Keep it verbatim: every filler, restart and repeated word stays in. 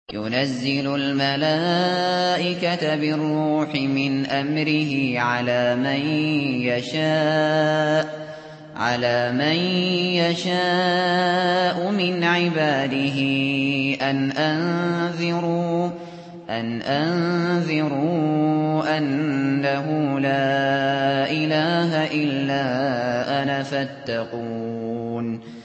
يُنَزِّلُ الْمَلَائِكَةَ بِالرُّوحِ مِنْ أَمْرِهِ عَلَىٰ مَن يَشَاءُ مِنْ عِبَادِهِ أَنْ أَنذِرُوا أَنَّهُ لَا إِلَٰهَ إِلَّا أَنَا فَاتَّقُونِ